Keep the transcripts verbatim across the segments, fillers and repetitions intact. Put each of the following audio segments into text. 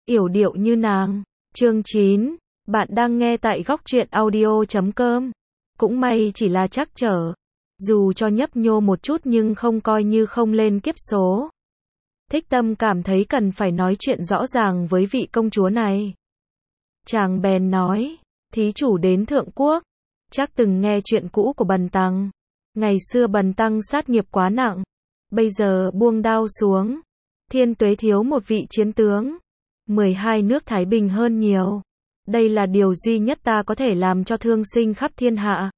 yểu điệu như nàng. Chương chín. Bạn đang nghe tại góc truyện audio chấm com. Cũng may chỉ là trắc trở. Dù cho nhấp nhô một chút nhưng không coi như không lên kiếp số. Thích Tâm cảm thấy cần phải nói chuyện rõ ràng với vị công chúa này. Chàng bèn nói, thí chủ đến Thượng Quốc, chắc từng nghe chuyện cũ của Bần Tăng. Ngày xưa Bần Tăng sát nghiệp quá nặng, bây giờ buông đao xuống. Thiên Tuế thiếu một vị chiến tướng, mười hai nước thái bình hơn nhiều. Đây là điều duy nhất ta có thể làm cho thương sinh khắp thiên hạ.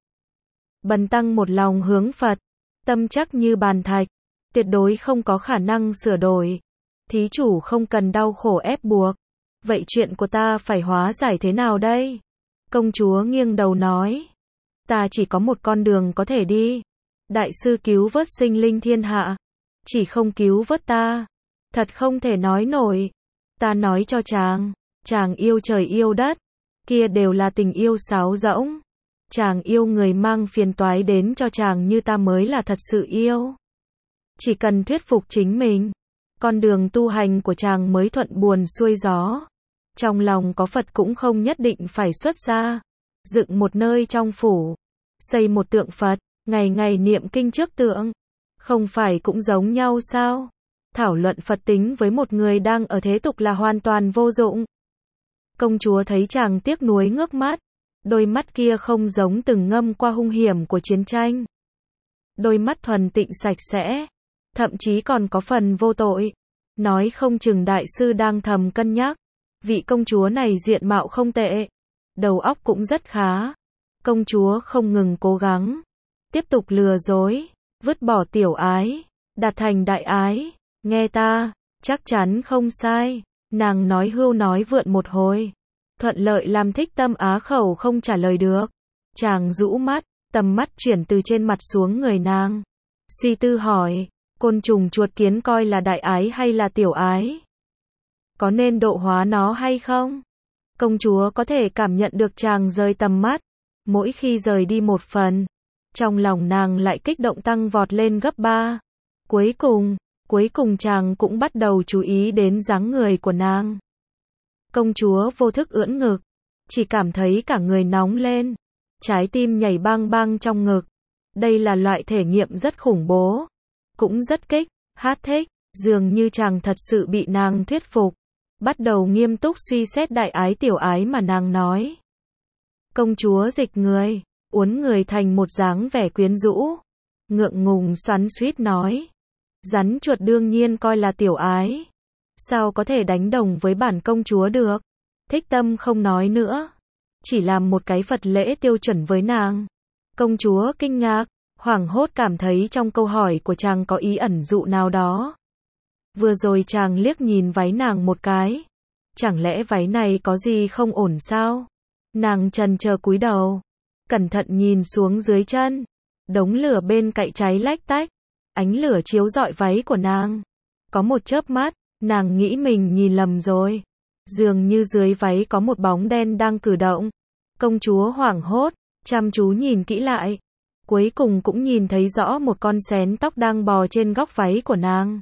Bần Tăng một lòng hướng Phật, tâm chắc như bàn thạch, tuyệt đối không có khả năng sửa đổi. Thí chủ không cần đau khổ ép buộc. Vậy chuyện của ta phải hóa giải thế nào đây? Công chúa nghiêng đầu nói, ta chỉ có một con đường có thể đi. Đại sư cứu vớt sinh linh thiên hạ, chỉ không cứu vớt ta, thật không thể nói nổi. Ta nói cho chàng, chàng yêu trời yêu đất, kia đều là tình yêu sáo rỗng. Chàng yêu người mang phiền toái đến cho chàng như ta mới là thật sự yêu. Chỉ cần thuyết phục chính mình, con đường tu hành của chàng mới thuận buồm xuôi gió. Trong lòng có Phật cũng không nhất định phải xuất gia, dựng một nơi trong phủ, xây một tượng Phật, ngày ngày niệm kinh trước tượng, không phải cũng giống nhau sao? Thảo luận Phật tính với một người đang ở thế tục là hoàn toàn vô dụng. Công chúa thấy chàng tiếc nuối ngước mắt, đôi mắt kia không giống từng ngâm qua hung hiểm của chiến tranh. Đôi mắt thuần tịnh sạch sẽ, thậm chí còn có phần vô tội. Nói không chừng đại sư đang thầm cân nhắc, vị công chúa này diện mạo không tệ, đầu óc cũng rất khá. Công chúa không ngừng cố gắng, tiếp tục lừa dối, vứt bỏ tiểu ái, đạt thành đại ái. Nghe ta, chắc chắn không sai. Nàng nói hưu nói vượn một hồi, thuận lợi làm Thích Tâm á khẩu không trả lời được. Chàng rũ mắt, tầm mắt chuyển từ trên mặt xuống người nàng. Suy tư hỏi, côn trùng chuột kiến coi là đại ái hay là tiểu ái? Có nên độ hóa nó hay không? Công chúa có thể cảm nhận được chàng rời tầm mắt. Mỗi khi rời đi một phần, trong lòng nàng lại kích động tăng vọt lên gấp ba. Cuối cùng, cuối cùng chàng cũng bắt đầu chú ý đến dáng người của nàng. Công chúa vô thức ưỡn ngực, chỉ cảm thấy cả người nóng lên, trái tim nhảy bang bang trong ngực. Đây là loại thể nghiệm rất khủng bố, cũng rất kích, hát thích, dường như chàng thật sự bị nàng thuyết phục, bắt đầu nghiêm túc suy xét đại ái tiểu ái mà nàng nói. Công chúa dịch người, uốn người thành một dáng vẻ quyến rũ, ngượng ngùng xoắn xuýt nói, rắn chuột đương nhiên coi là tiểu ái, sao có thể đánh đồng với bản công chúa được? Thích Tâm không nói nữa, chỉ làm một cái Phật lễ tiêu chuẩn với nàng. Công chúa kinh ngạc, hoảng hốt cảm thấy trong câu hỏi của chàng có ý ẩn dụ nào đó. Vừa rồi chàng liếc nhìn váy nàng một cái, chẳng lẽ váy này có gì không ổn sao? Nàng trần chờ cúi đầu, cẩn thận nhìn xuống dưới chân, đống lửa bên cạnh cháy lách tách, ánh lửa chiếu rọi váy của nàng. Có một chớp mắt, nàng nghĩ mình nhìn lầm rồi, dường như dưới váy có một bóng đen đang cử động. Công chúa hoảng hốt, chăm chú nhìn kỹ lại, cuối cùng cũng nhìn thấy rõ một con xén tóc đang bò trên góc váy của nàng.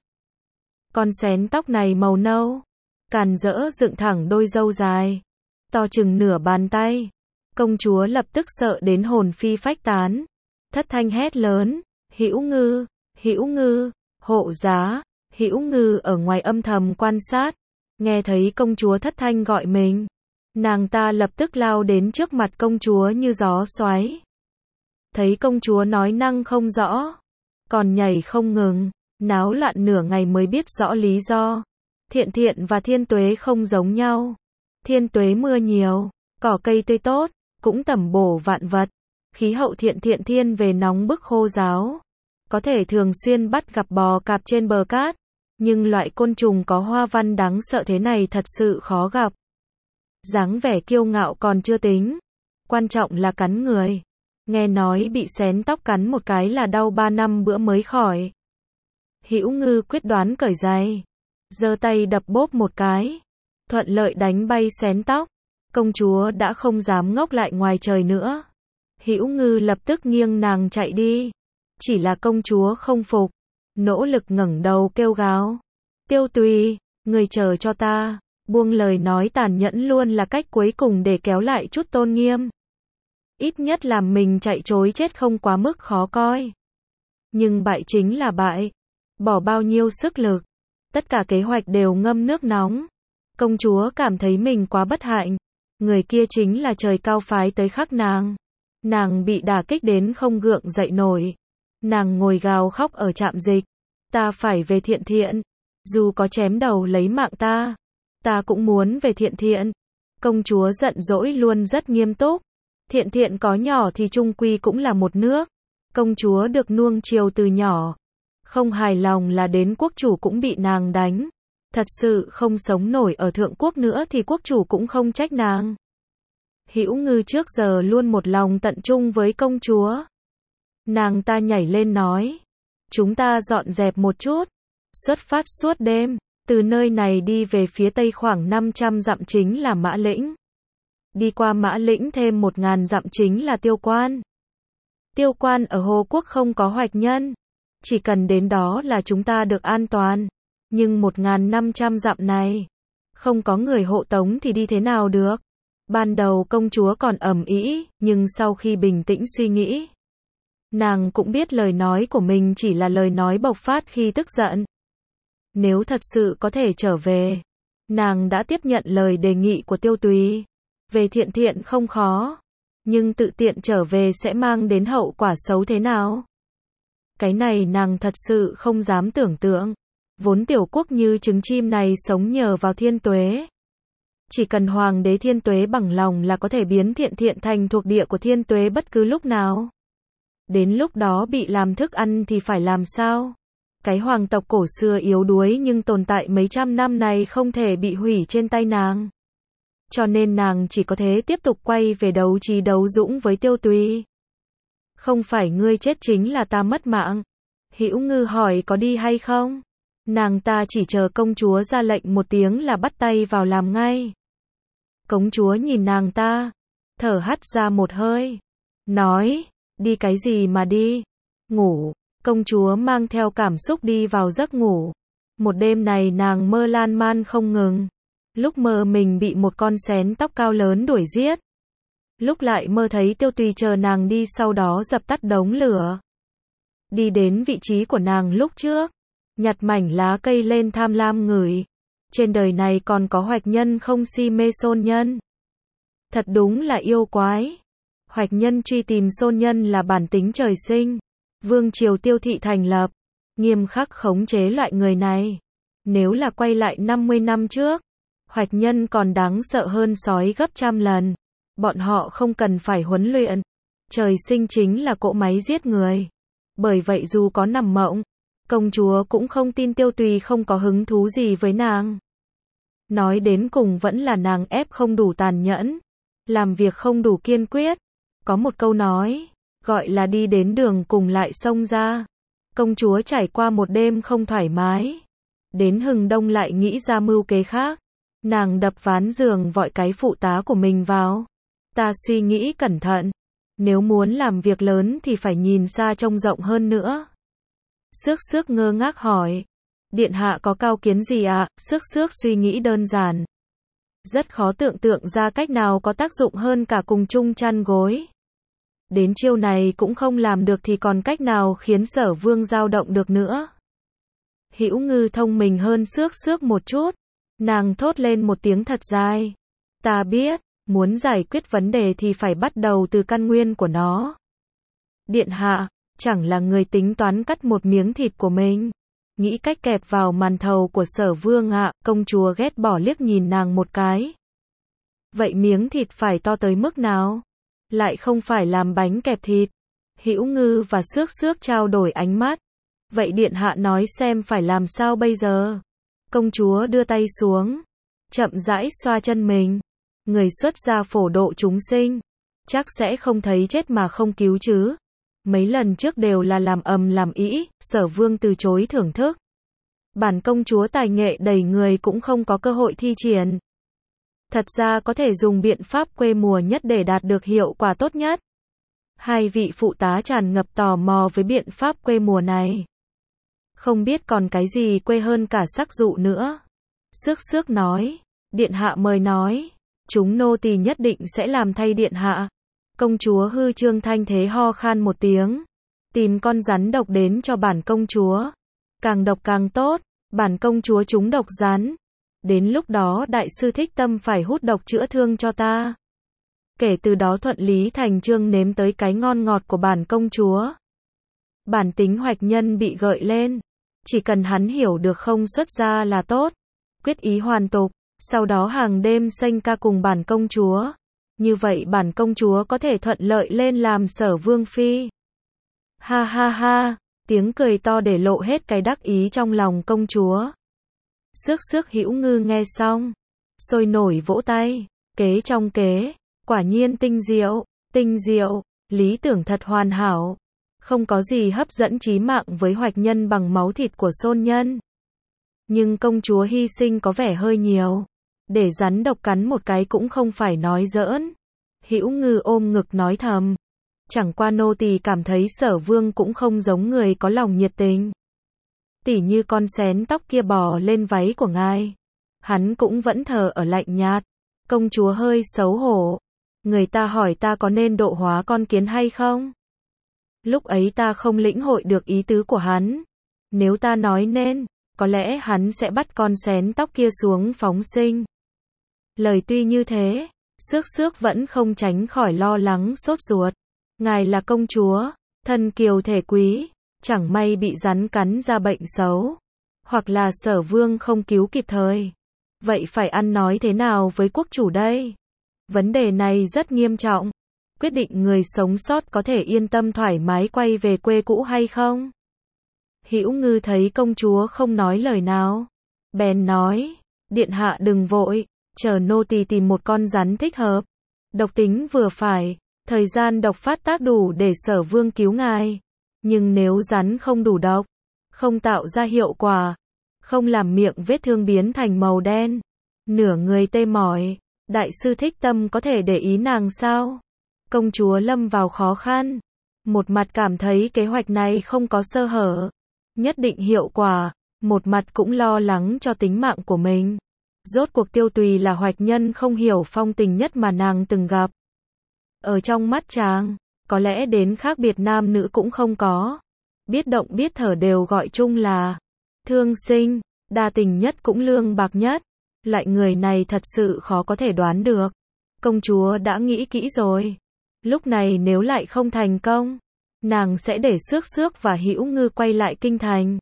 Con xén tóc này màu nâu, càn rỡ dựng thẳng đôi râu dài, to chừng nửa bàn tay. Công chúa lập tức sợ đến hồn phi phách tán, thất thanh hét lớn, Hữu Ngư, Hữu Ngư, hộ giá. Hữu Ngư ở ngoài âm thầm quan sát, nghe thấy công chúa thất thanh gọi mình, nàng ta lập tức lao đến trước mặt công chúa như gió xoáy. Thấy công chúa nói năng không rõ, còn nhảy không ngừng, náo loạn nửa ngày mới biết rõ lý do. Thiện Thiện và Thiên Tuế không giống nhau. Thiên Tuế mưa nhiều, cỏ cây tươi tốt, cũng tẩm bổ vạn vật. Khí hậu Thiện Thiện thiên về nóng bức khô ráo, có thể thường xuyên bắt gặp bò cạp trên bờ cát, nhưng loại côn trùng có hoa văn đáng sợ thế này thật sự khó gặp. Dáng vẻ kiêu ngạo còn chưa tính, quan trọng là cắn người. Nghe nói bị xén tóc cắn một cái là đau ba năm bữa mới khỏi. Hữu Ngư quyết đoán cởi giày, giơ tay đập bốp một cái, thuận lợi đánh bay xén tóc. Công chúa đã không dám ngốc lại ngoài trời nữa. Hữu Ngư lập tức nghiêng nàng chạy đi. Chỉ là công chúa không phục, nỗ lực ngẩng đầu kêu gào, Tiêu Tùy, người chờ cho ta. Buông lời nói tàn nhẫn luôn là cách cuối cùng để kéo lại chút tôn nghiêm. Ít nhất làm mình chạy trối chết không quá mức khó coi. Nhưng bại chính là bại. Bỏ bao nhiêu sức lực. Tất cả kế hoạch đều ngâm nước nóng. Công chúa cảm thấy mình quá bất hạnh. Người kia chính là trời cao phái tới khắc nàng. Nàng bị đả kích đến không gượng dậy nổi. Nàng ngồi gào khóc ở trạm dịch. Ta phải về Thiện Thiện. Dù có chém đầu lấy mạng ta. Ta cũng muốn về Thiện Thiện. Công chúa giận dỗi luôn rất nghiêm túc. Thiện Thiện có nhỏ thì chung quy cũng là một nước. Công chúa được nuông chiều từ nhỏ. Không hài lòng là đến quốc chủ cũng bị nàng đánh. Thật sự không sống nổi ở thượng quốc nữa thì quốc chủ cũng không trách nàng. Hữu Ngư trước giờ luôn một lòng tận trung với công chúa. Nàng ta nhảy lên nói. Chúng ta dọn dẹp một chút. Xuất phát suốt đêm. Từ nơi này đi về phía tây khoảng năm trăm dặm chính là Mã Lĩnh. Đi qua Mã Lĩnh thêm một ngàn dặm chính là Tiêu Quan. Tiêu Quan ở Hồ Quốc không có hoạch nhân. Chỉ cần đến đó là chúng ta được an toàn. Nhưng một ngàn năm trăm dặm này, không có người hộ tống thì đi thế nào được? Ban đầu công chúa còn ầm ĩ, nhưng sau khi bình tĩnh suy nghĩ, nàng cũng biết lời nói của mình chỉ là lời nói bộc phát khi tức giận. Nếu thật sự có thể trở về, nàng đã tiếp nhận lời đề nghị của Tiêu Tùy. Về Thiện Thiện không khó, nhưng tự tiện trở về sẽ mang đến hậu quả xấu thế nào? Cái này nàng thật sự không dám tưởng tượng. Vốn tiểu quốc như trứng chim này sống nhờ vào Thiên Tuế. Chỉ cần Hoàng đế Thiên Tuế bằng lòng là có thể biến Thiện Thiện thành thuộc địa của Thiên Tuế bất cứ lúc nào. Đến lúc đó bị làm thức ăn thì phải làm sao? Cái hoàng tộc cổ xưa yếu đuối nhưng tồn tại mấy trăm năm này không thể bị hủy trên tay nàng. Cho nên nàng chỉ có thể tiếp tục quay về đấu trí đấu dũng với Tiêu Tùy. Không phải ngươi chết chính là ta mất mạng. Hữu Ngư hỏi có đi hay không? Nàng ta chỉ chờ công chúa ra lệnh một tiếng là bắt tay vào làm ngay. Công chúa nhìn nàng ta, thở hắt ra một hơi, nói, đi cái gì mà đi? Ngủ. Công chúa mang theo cảm xúc đi vào giấc ngủ. Một đêm này nàng mơ lan man không ngừng. Lúc mơ mình bị một con xén tóc cao lớn đuổi giết. Lúc lại mơ thấy Tiêu Tùy chờ nàng đi sau đó dập tắt đống lửa. Đi đến vị trí của nàng lúc trước. Nhặt mảnh lá cây lên tham lam ngửi. Trên đời này còn có hoạch nhân không si mê xôn nhân. Thật đúng là yêu quái. Hoạch nhân truy tìm xôn nhân là bản tính trời sinh. Vương triều Tiêu thị thành lập. Nghiêm khắc khống chế loại người này. Nếu là quay lại năm mươi năm trước. Hoạch nhân còn đáng sợ hơn sói gấp trăm lần. Bọn họ không cần phải huấn luyện. Trời sinh chính là cỗ máy giết người. Bởi vậy dù có nằm mộng, công chúa cũng không tin Tiêu Tùy không có hứng thú gì với nàng. Nói đến cùng vẫn là nàng ép không đủ tàn nhẫn. Làm việc không đủ kiên quyết. Có một câu nói, gọi là đi đến đường cùng lại xông ra. Công chúa trải qua một đêm không thoải mái. Đến hừng đông lại nghĩ ra mưu kế khác. Nàng đập ván giường vội cái phụ tá của mình vào. Ta suy nghĩ cẩn thận. Nếu muốn làm việc lớn thì phải nhìn xa trông rộng hơn nữa. Xước xước ngơ ngác hỏi. Điện hạ có cao kiến gì ạ? À? Xước xước suy nghĩ đơn giản. Rất khó tưởng tượng ra cách nào có tác dụng hơn cả cùng chung chăn gối. Đến chiêu này cũng không làm được thì còn cách nào khiến Sở Vương dao động được nữa. Hữu Ngư thông minh hơn xước xước một chút. Nàng thốt lên một tiếng thật dài. Ta biết, muốn giải quyết vấn đề thì phải bắt đầu từ căn nguyên của nó. Điện hạ, chẳng là người tính toán cắt một miếng thịt của mình. Nghĩ cách kẹp vào màn thầu của Sở Vương ạ. À, công chúa ghét bỏ liếc nhìn nàng một cái. Vậy miếng thịt phải to tới mức nào? Lại không phải làm bánh kẹp thịt. Hữu Ngư và Xước Xước trao đổi ánh mắt. Vậy điện hạ nói xem phải làm sao bây giờ? Công chúa đưa tay xuống, chậm rãi xoa chân mình. Người xuất gia phổ độ chúng sinh, chắc sẽ không thấy chết mà không cứu chứ. Mấy lần trước đều là làm ầm làm ĩ, Sở Vương từ chối thưởng thức. Bản công chúa tài nghệ đầy người cũng không có cơ hội thi triển. Thật ra có thể dùng biện pháp quê mùa nhất để đạt được hiệu quả tốt nhất. Hai vị phụ tá tràn ngập tò mò với biện pháp quê mùa này. Không biết còn cái gì quê hơn cả sắc dụ nữa. Xước Xước nói, Điện hạ mời nói, chúng nô tỳ nhất định sẽ làm thay điện hạ. Công chúa hư trương thanh thế ho khan một tiếng, tìm con rắn độc đến cho bản công chúa. Càng độc càng tốt, bản công chúa trúng độc rắn. Đến lúc đó đại sư Thích Tâm phải hút độc chữa thương cho ta. Kể từ đó thuận lý thành chương nếm tới cái ngon ngọt của bản công chúa. Bản tính Hoạch Nhân bị gợi lên. Chỉ cần hắn hiểu được không xuất ra là tốt. Quyết ý hoàn tục, sau đó hàng đêm sanh ca cùng bản công chúa. Như vậy bản công chúa có thể thuận lợi lên làm Sở Vương Phi. Ha ha ha, tiếng cười to để lộ hết cái đắc ý trong lòng công chúa. Xước xước Hữu Ngư nghe xong, sôi nổi vỗ tay, kế trong kế, quả nhiên tinh diệu, tinh diệu, lý tưởng thật hoàn hảo. Không có gì hấp dẫn chí mạng với Hoạch Nhân bằng máu thịt của Xôn Nhân. Nhưng công chúa hy sinh có vẻ hơi nhiều. Để rắn độc cắn một cái cũng không phải nói giỡn. Hữu Ngư ôm ngực nói thầm. Chẳng qua nô tỳ cảm thấy Sở Vương cũng không giống người có lòng nhiệt tình. Tỉ như con xén tóc kia bò lên váy của ngài. Hắn cũng vẫn thờ ở lạnh nhạt. Công chúa hơi xấu hổ. Người ta hỏi ta có nên độ hóa con kiến hay không? Lúc ấy ta không lĩnh hội được ý tứ của hắn. Nếu ta nói nên, có lẽ hắn sẽ bắt con xén tóc kia xuống phóng sinh. Lời tuy như thế, Xước Xước vẫn không tránh khỏi lo lắng sốt ruột. Ngài là công chúa, thân kiều thể quý, chẳng may bị rắn cắn ra bệnh xấu. Hoặc là Sở Vương không cứu kịp thời. Vậy phải ăn nói thế nào với quốc chủ đây? Vấn đề này rất nghiêm trọng. Quyết định người sống sót có thể yên tâm thoải mái quay về quê cũ hay không? Hữu Ngư thấy công chúa không nói lời nào, bèn nói, điện hạ đừng vội, chờ nô tỳ tìm một con rắn thích hợp, độc tính vừa phải, thời gian độc phát tác đủ để Sở Vương cứu ngài. Nhưng nếu rắn không đủ độc, không tạo ra hiệu quả, không làm miệng vết thương biến thành màu đen, nửa người tê mỏi, đại sư Thích Tâm có thể để ý nàng sao? Công chúa lâm vào khó khăn, một mặt cảm thấy kế hoạch này không có sơ hở, nhất định hiệu quả, một mặt cũng lo lắng cho tính mạng của mình. Rốt cuộc Tiêu Tùy là Hoạch Nhân không hiểu phong tình nhất mà nàng từng gặp. Ở trong mắt chàng, có lẽ đến khác biệt nam nữ cũng không có. Biết động biết thở đều gọi chung là thương sinh, đa tình nhất cũng lương bạc nhất. Loại người này thật sự khó có thể đoán được. Công chúa đã nghĩ kỹ rồi. Lúc này nếu lại không thành công, nàng sẽ để Xước Xước và Hữu Ngư quay lại kinh thành.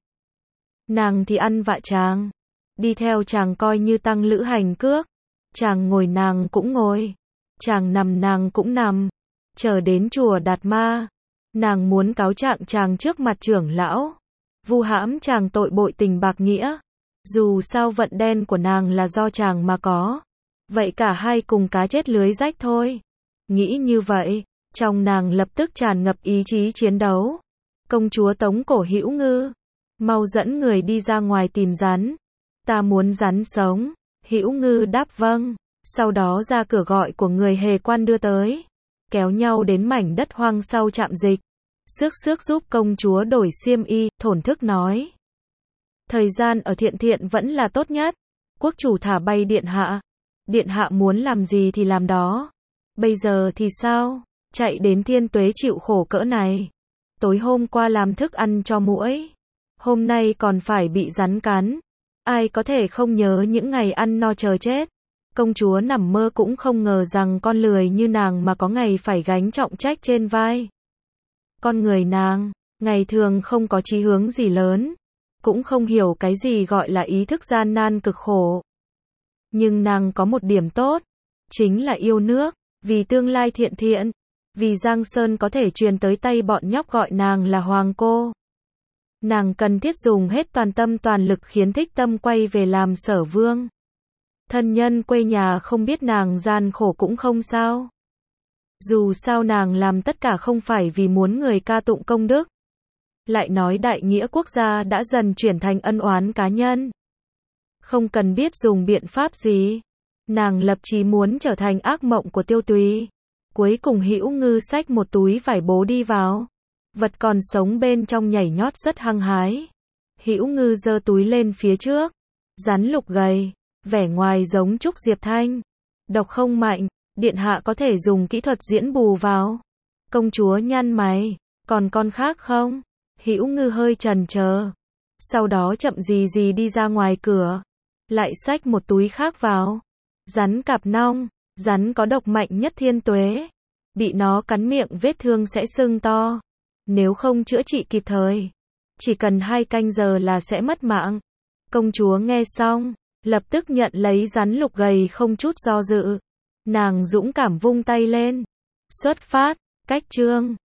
Nàng thì ăn vạ chàng, đi theo chàng coi như tăng lữ hành cước. Chàng ngồi nàng cũng ngồi, chàng nằm nàng cũng nằm. Chờ đến chùa Đạt Ma, nàng muốn cáo trạng chàng trước mặt trưởng lão, vu hãm chàng tội bội tình bạc nghĩa. Dù sao vận đen của nàng là do chàng mà có, vậy cả hai cùng cá chết lưới rách thôi. Nghĩ như vậy, trong nàng lập tức tràn ngập ý chí chiến đấu. Công chúa tống cổ Hữu Ngư, mau dẫn người đi ra ngoài tìm rắn. Ta muốn rắn sống. Hữu Ngư đáp vâng, sau đó ra cửa gọi của người hề quan đưa tới, kéo nhau đến mảnh đất hoang sau trạm dịch. Xước Xước giúp công chúa đổi xiêm y, thổn thức nói. Thời gian ở Thiện Thiện vẫn là tốt nhất. Quốc chủ thả bay điện hạ. Điện hạ muốn làm gì thì làm đó. Bây giờ thì sao? Chạy đến Thiên Tuế chịu khổ cỡ này. Tối hôm qua làm thức ăn cho muỗi, hôm nay còn phải bị rắn cắn. Ai có thể không nhớ những ngày ăn no chờ chết. Công chúa nằm mơ cũng không ngờ rằng con lười như nàng mà có ngày phải gánh trọng trách trên vai. Con người nàng, ngày thường không có chí hướng gì lớn, cũng không hiểu cái gì gọi là ý thức gian nan cực khổ. Nhưng nàng có một điểm tốt, chính là yêu nước, vì tương lai Thiện Thiện, vì Giang Sơn có thể truyền tới tay bọn nhóc gọi nàng là Hoàng cô. Nàng cần thiết dùng hết toàn tâm toàn lực khiến Thích Tâm quay về làm Sở Vương. Thân nhân quê nhà không biết nàng gian khổ cũng không sao. Dù sao nàng làm tất cả không phải vì muốn người ca tụng công đức. Lại nói đại nghĩa quốc gia đã dần chuyển thành ân oán cá nhân. Không cần biết dùng biện pháp gì, nàng lập chí muốn trở thành ác mộng của Tiêu Tùy. Cuối cùng Hữu Ngư xách một túi vải bố đi vào. Vật còn sống bên trong nhảy nhót rất hăng hái. Hữu Ngư giơ túi lên phía trước. Rắn lục gầy, vẻ ngoài giống Trúc Diệp Thanh. Độc không mạnh, điện hạ có thể dùng kỹ thuật diễn bù vào. Công chúa nhăn mày, còn con khác không? Hữu Ngư hơi chần chờ. Sau đó chậm gì gì đi ra ngoài cửa, lại xách một túi khác vào. Rắn cạp nong, rắn có độc mạnh nhất thiên tuế. Bị nó cắn miệng vết thương sẽ sưng to. Nếu không chữa trị kịp thời, chỉ cần hai canh giờ là sẽ mất mạng. Công chúa nghe xong, lập tức nhận lấy rắn lục gầy không chút do dự. Nàng dũng cảm vung tay lên. Xuất phát, cách chương.